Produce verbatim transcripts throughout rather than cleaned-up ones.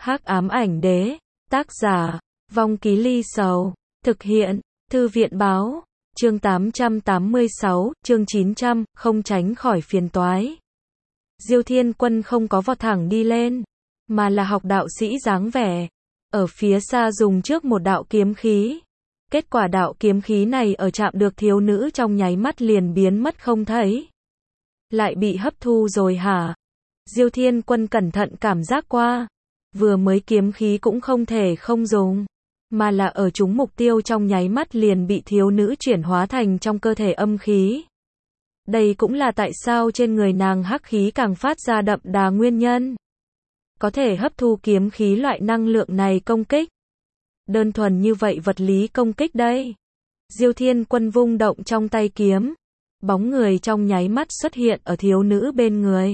Hắc ám ảnh đế, tác giả, Vong Ký Ly Sầu, thực hiện, Thư viện báo, chương tám trăm tám mươi sáu, chương chín trăm, không tránh khỏi phiền toái. Diêu Thiên Quân không có vọt thẳng đi lên, mà là học đạo sĩ dáng vẻ, ở phía xa dùng trước một đạo kiếm khí. Kết quả đạo kiếm khí này ở chạm được thiếu nữ trong nháy mắt liền biến mất không thấy. Lại bị hấp thu rồi hả? Diêu Thiên Quân cẩn thận cảm giác qua, vừa mới kiếm khí cũng không thể không dùng, mà là ở chúng mục tiêu trong nháy mắt liền bị thiếu nữ chuyển hóa thành trong cơ thể âm khí. Đây cũng là tại sao trên người nàng hắc khí càng phát ra đậm đà nguyên nhân. Có thể hấp thu kiếm khí loại năng lượng này công kích. Đơn thuần như vậy vật lý công kích đây. Diêu Thiên Quân vung động trong tay kiếm, bóng người trong nháy mắt xuất hiện ở thiếu nữ bên người.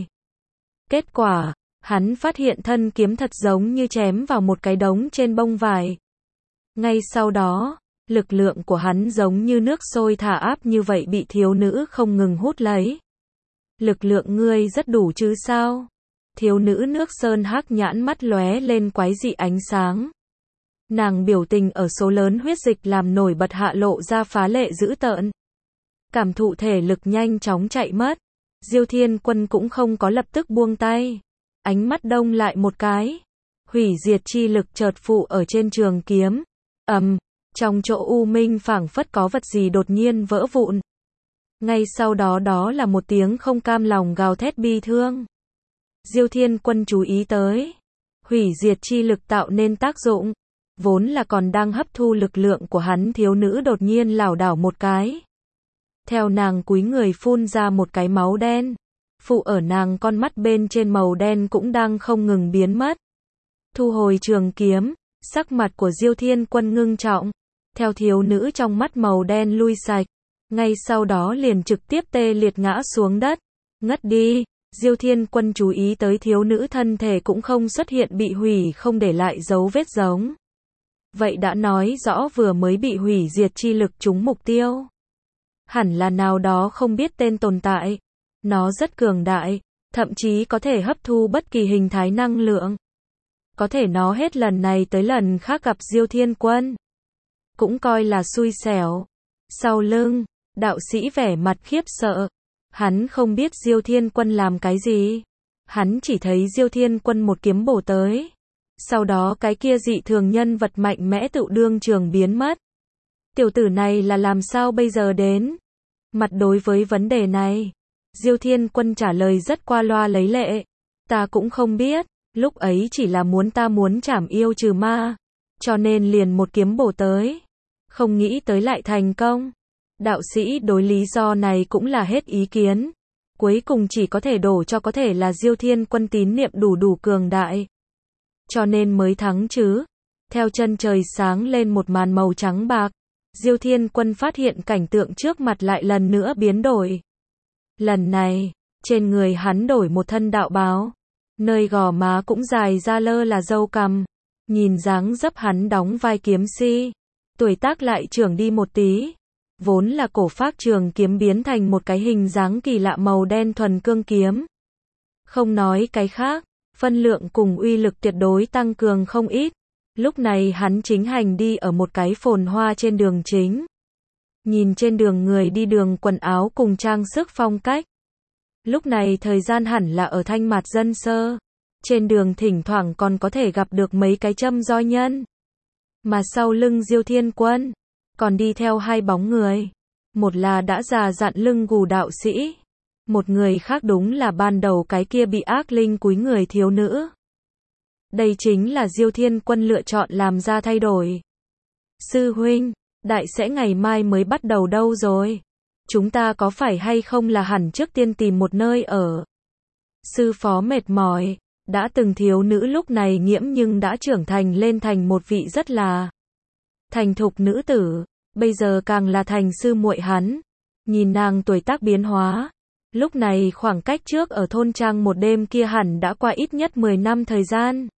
Kết quả, hắn phát hiện thân kiếm thật giống như chém vào một cái đống trên bông vải. Ngay sau đó, lực lượng của hắn giống như nước sôi thả áp như vậy bị thiếu nữ không ngừng hút lấy. Lực lượng ngươi rất đủ chứ sao? Thiếu nữ nước sơn hắc nhãn mắt lóe lên quái dị ánh sáng. Nàng biểu tình ở số lớn huyết dịch làm nổi bật hạ lộ ra phá lệ dữ tợn. Cảm thụ thể lực nhanh chóng chạy mất. Diêu Thiên Quân cũng không có lập tức buông tay. Ánh mắt đông lại một cái. Hủy diệt chi lực chợt phụ ở trên trường kiếm. Ầm, trong chỗ u minh phảng phất có vật gì đột nhiên vỡ vụn. Ngay sau đó đó là một tiếng không cam lòng gào thét bi thương. Diêu Thiên Quân chú ý tới. Hủy diệt chi lực tạo nên tác dụng. Vốn là còn đang hấp thu lực lượng của hắn thiếu nữ đột nhiên lảo đảo một cái. Theo nàng cúi người phun ra một cái máu đen. Phụ ở nàng con mắt bên trên màu đen cũng đang không ngừng biến mất. Thu hồi trường kiếm, sắc mặt của Diêu Thiên Quân ngưng trọng. Theo thiếu nữ trong mắt màu đen lui sạch. Ngay sau đó liền trực tiếp tê liệt ngã xuống đất. Ngất đi. Diêu Thiên Quân chú ý tới thiếu nữ thân thể cũng không xuất hiện bị hủy không để lại dấu vết giống. Vậy đã nói rõ vừa mới bị hủy diệt chi lực trúng mục tiêu. Hẳn là nào đó không biết tên tồn tại. Nó rất cường đại, thậm chí có thể hấp thu bất kỳ hình thái năng lượng. Có thể nó hết lần này tới lần khác gặp Diêu Thiên Quân. Cũng coi là xui xẻo. Sau lưng, đạo sĩ vẻ mặt khiếp sợ. Hắn không biết Diêu Thiên Quân làm cái gì. Hắn chỉ thấy Diêu Thiên Quân một kiếm bổ tới. Sau đó cái kia dị thường nhân vật mạnh mẽ tự đương trường biến mất. Tiểu tử này là làm sao bây giờ đến? Mặt đối với vấn đề này, Diêu Thiên Quân trả lời rất qua loa lấy lệ. Ta cũng không biết, lúc ấy chỉ là muốn ta muốn trảm yêu trừ ma. Cho nên liền một kiếm bổ tới. Không nghĩ tới lại thành công. Đạo sĩ đối lý do này cũng là hết ý kiến. Cuối cùng chỉ có thể đổ cho có thể là Diêu Thiên Quân tín niệm đủ đủ cường đại. Cho nên mới thắng chứ. Theo chân trời sáng lên một màn màu trắng bạc. Diêu Thiên Quân phát hiện cảnh tượng trước mặt lại lần nữa biến đổi. Lần này, trên người hắn đổi một thân đạo bào. Nơi gò má cũng dài ra lơ là râu cằm. Nhìn dáng dấp hắn đóng vai kiếm si. Tuổi tác lại trưởng đi một tí. Vốn là cổ phác trường kiếm biến thành một cái hình dáng kỳ lạ màu đen thuần cương kiếm. Không nói cái khác, phân lượng cùng uy lực tuyệt đối tăng cường không ít. Lúc này hắn chính hành đi ở một cái phồn hoa trên đường chính. Nhìn trên đường người đi đường quần áo cùng trang sức phong cách. Lúc này thời gian hẳn là ở thanh mạt dân sơ. Trên đường thỉnh thoảng còn có thể gặp được mấy cái châm roi nhân. Mà sau lưng Diêu Thiên Quân, còn đi theo hai bóng người. Một là đã già dặn lưng gù đạo sĩ. Một người khác đúng là ban đầu cái kia bị ác linh cúi người thiếu nữ. Đây chính là Diêu Thiên Quân lựa chọn làm ra thay đổi. Sư huynh, đại sẽ ngày mai mới bắt đầu đâu rồi? Chúng ta có phải hay không là hẳn trước tiên tìm một nơi ở? Sư phó mệt mỏi, đã từng thiếu nữ lúc này nghiễm nhưng đã trưởng thành lên thành một vị rất là thành thục nữ tử, bây giờ càng là thành sư muội hắn. Nhìn nàng tuổi tác biến hóa. Lúc này khoảng cách trước ở thôn trang một đêm kia hẳn đã qua ít nhất mười năm thời gian.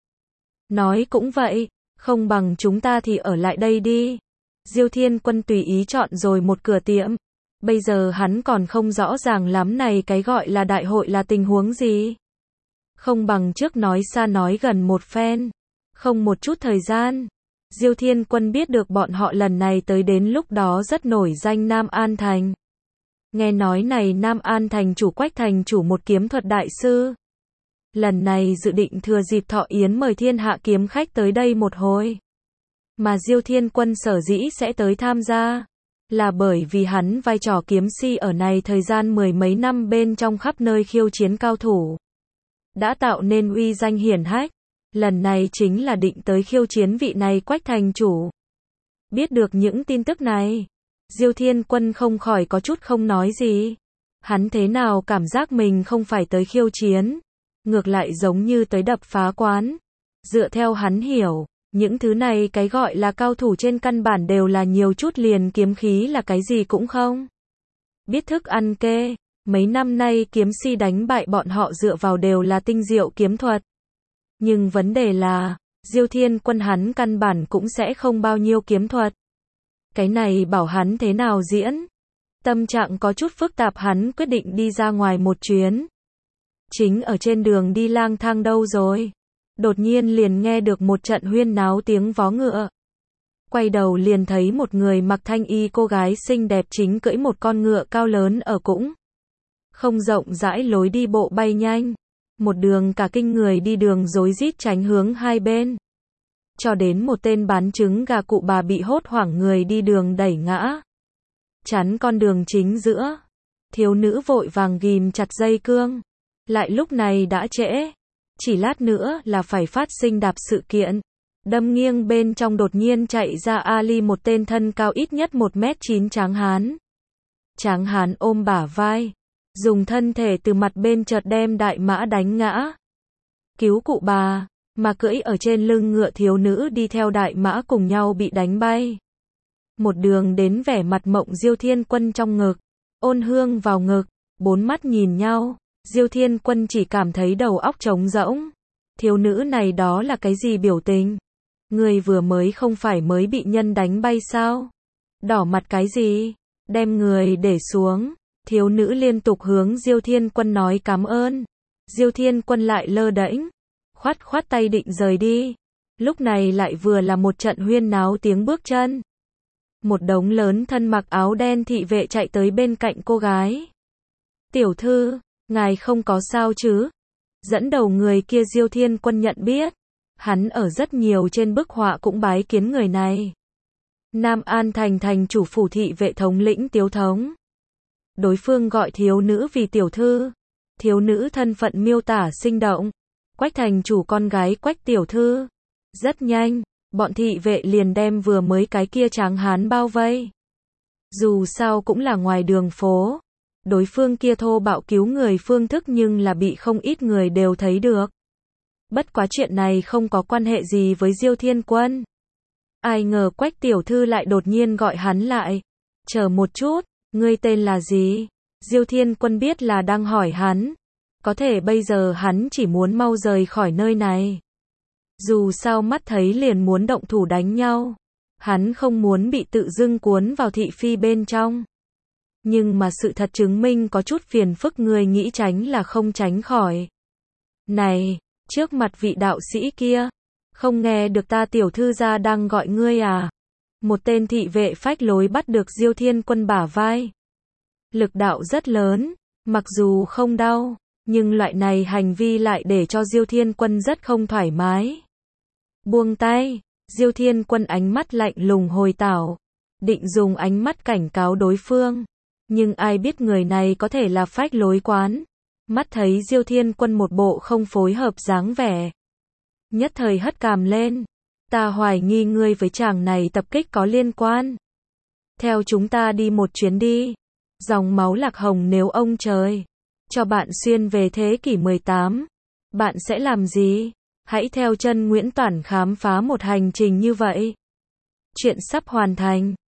Nói cũng vậy, không bằng chúng ta thì ở lại đây đi. Diêu Thiên Quân tùy ý chọn rồi một cửa tiệm. Bây giờ hắn còn không rõ ràng lắm này cái gọi là đại hội là tình huống gì. Không bằng trước nói xa nói gần một phen. Không một chút thời gian. Diêu Thiên Quân biết được bọn họ lần này tới đến lúc đó rất nổi danh Nam An Thành. Nghe nói này Nam An Thành chủ Quách thành chủ một kiếm thuật đại sư. Lần này dự định thừa dịp thọ yến mời thiên hạ kiếm khách tới đây một hồi. Mà Diêu Thiên Quân sở dĩ sẽ tới tham gia, là bởi vì hắn vai trò kiếm si ở này thời gian mười mấy năm bên trong khắp nơi khiêu chiến cao thủ. Đã tạo nên uy danh hiển hách. Lần này chính là định tới khiêu chiến vị này Quách thành chủ. Biết được những tin tức này, Diêu Thiên Quân không khỏi có chút không nói gì. Hắn thế nào cảm giác mình không phải tới khiêu chiến, ngược lại giống như tới đập phá quán. Dựa theo hắn hiểu, những thứ này cái gọi là cao thủ trên căn bản đều là nhiều chút liền kiếm khí là cái gì cũng không biết thức ăn kê. Mấy năm nay kiếm si đánh bại bọn họ dựa vào đều là tinh diệu kiếm thuật. Nhưng vấn đề là, Diêu Thiên Quân hắn căn bản cũng sẽ không bao nhiêu kiếm thuật. Cái này bảo hắn thế nào diễn? Tâm trạng có chút phức tạp, hắn quyết định đi ra ngoài một chuyến. Chính ở trên đường đi lang thang đâu rồi, đột nhiên liền nghe được một trận huyên náo tiếng vó ngựa. Quay đầu liền thấy một người mặc thanh y cô gái xinh đẹp chính cưỡi một con ngựa cao lớn ở cũng không rộng rãi lối đi bộ bay nhanh. Một đường cả kinh người đi đường rối rít tránh hướng hai bên. Cho đến một tên bán trứng gà cụ bà bị hốt hoảng người đi đường đẩy ngã. Chắn con đường chính giữa. Thiếu nữ vội vàng ghim chặt dây cương. Lại lúc này đã trễ. Chỉ lát nữa là phải phát sinh đạp sự kiện. Đâm nghiêng bên trong đột nhiên chạy ra Ali, một tên thân cao ít nhất một mét chín tráng hán. Tráng hán ôm bả vai, dùng thân thể từ mặt bên chợt đem đại mã đánh ngã. Cứu cụ bà, mà cưỡi ở trên lưng ngựa thiếu nữ đi theo đại mã cùng nhau bị đánh bay. Một đường đến vẻ mặt mộng Diêu Thiên Quân trong ngực, ôn hương vào ngực, bốn mắt nhìn nhau. Diêu Thiên Quân chỉ cảm thấy đầu óc trống rỗng. Thiếu nữ này đó là cái gì biểu tình? Người vừa mới không phải mới bị nhân đánh bay sao? Đỏ mặt cái gì? Đem người để xuống. Thiếu nữ liên tục hướng Diêu Thiên Quân nói cảm ơn. Diêu Thiên Quân lại lơ đễnh, khoát khoát tay định rời đi. Lúc này lại vừa là một trận huyên náo tiếng bước chân. Một đống lớn thân mặc áo đen thị vệ chạy tới bên cạnh cô gái. Tiểu thư, ngài không có sao chứ? Dẫn đầu người kia Diêu Thiên Quân nhận biết. Hắn ở rất nhiều trên bức họa cũng bái kiến người này. Nam An Thành thành chủ phủ thị vệ thống lĩnh Tiếu Thống. Đối phương gọi thiếu nữ vì tiểu thư. Thiếu nữ thân phận miêu tả sinh động. Quách thành chủ con gái Quách tiểu thư. Rất nhanh, bọn thị vệ liền đem vừa mới cái kia tráng hán bao vây. Dù sao cũng là ngoài đường phố. Đối phương kia thô bạo cứu người phương thức nhưng là bị không ít người đều thấy được. Bất quá chuyện này không có quan hệ gì với Diêu Thiên Quân. Ai ngờ Quách tiểu thư lại đột nhiên gọi hắn lại. Chờ một chút, ngươi tên là gì? Diêu Thiên Quân biết là đang hỏi hắn. Có thể bây giờ hắn chỉ muốn mau rời khỏi nơi này. Dù sao mắt thấy liền muốn động thủ đánh nhau. Hắn không muốn bị tự dưng cuốn vào thị phi bên trong. Nhưng mà sự thật chứng minh có chút phiền phức, người nghĩ tránh là không tránh khỏi. Này, trước mặt vị đạo sĩ kia, không nghe được ta tiểu thư gia đang gọi ngươi à? Một tên thị vệ phách lối bắt được Diêu Thiên Quân bả vai. Lực đạo rất lớn, mặc dù không đau, nhưng loại này hành vi lại để cho Diêu Thiên Quân rất không thoải mái. Buông tay, Diêu Thiên Quân ánh mắt lạnh lùng hồi tảo, định dùng ánh mắt cảnh cáo đối phương. Nhưng ai biết người này có thể là phách lối quán. Mắt thấy Diêu Thiên Quân một bộ không phối hợp dáng vẻ. Nhất thời hất cằm lên. Ta hoài nghi ngươi với chàng này tập kích có liên quan. Theo chúng ta đi một chuyến đi. Dòng máu Lạc Hồng nếu ông trời cho bạn xuyên về thế kỷ mười tám, bạn sẽ làm gì? Hãy theo chân Nguyễn Toản khám phá một hành trình như vậy. Chuyện sắp hoàn thành.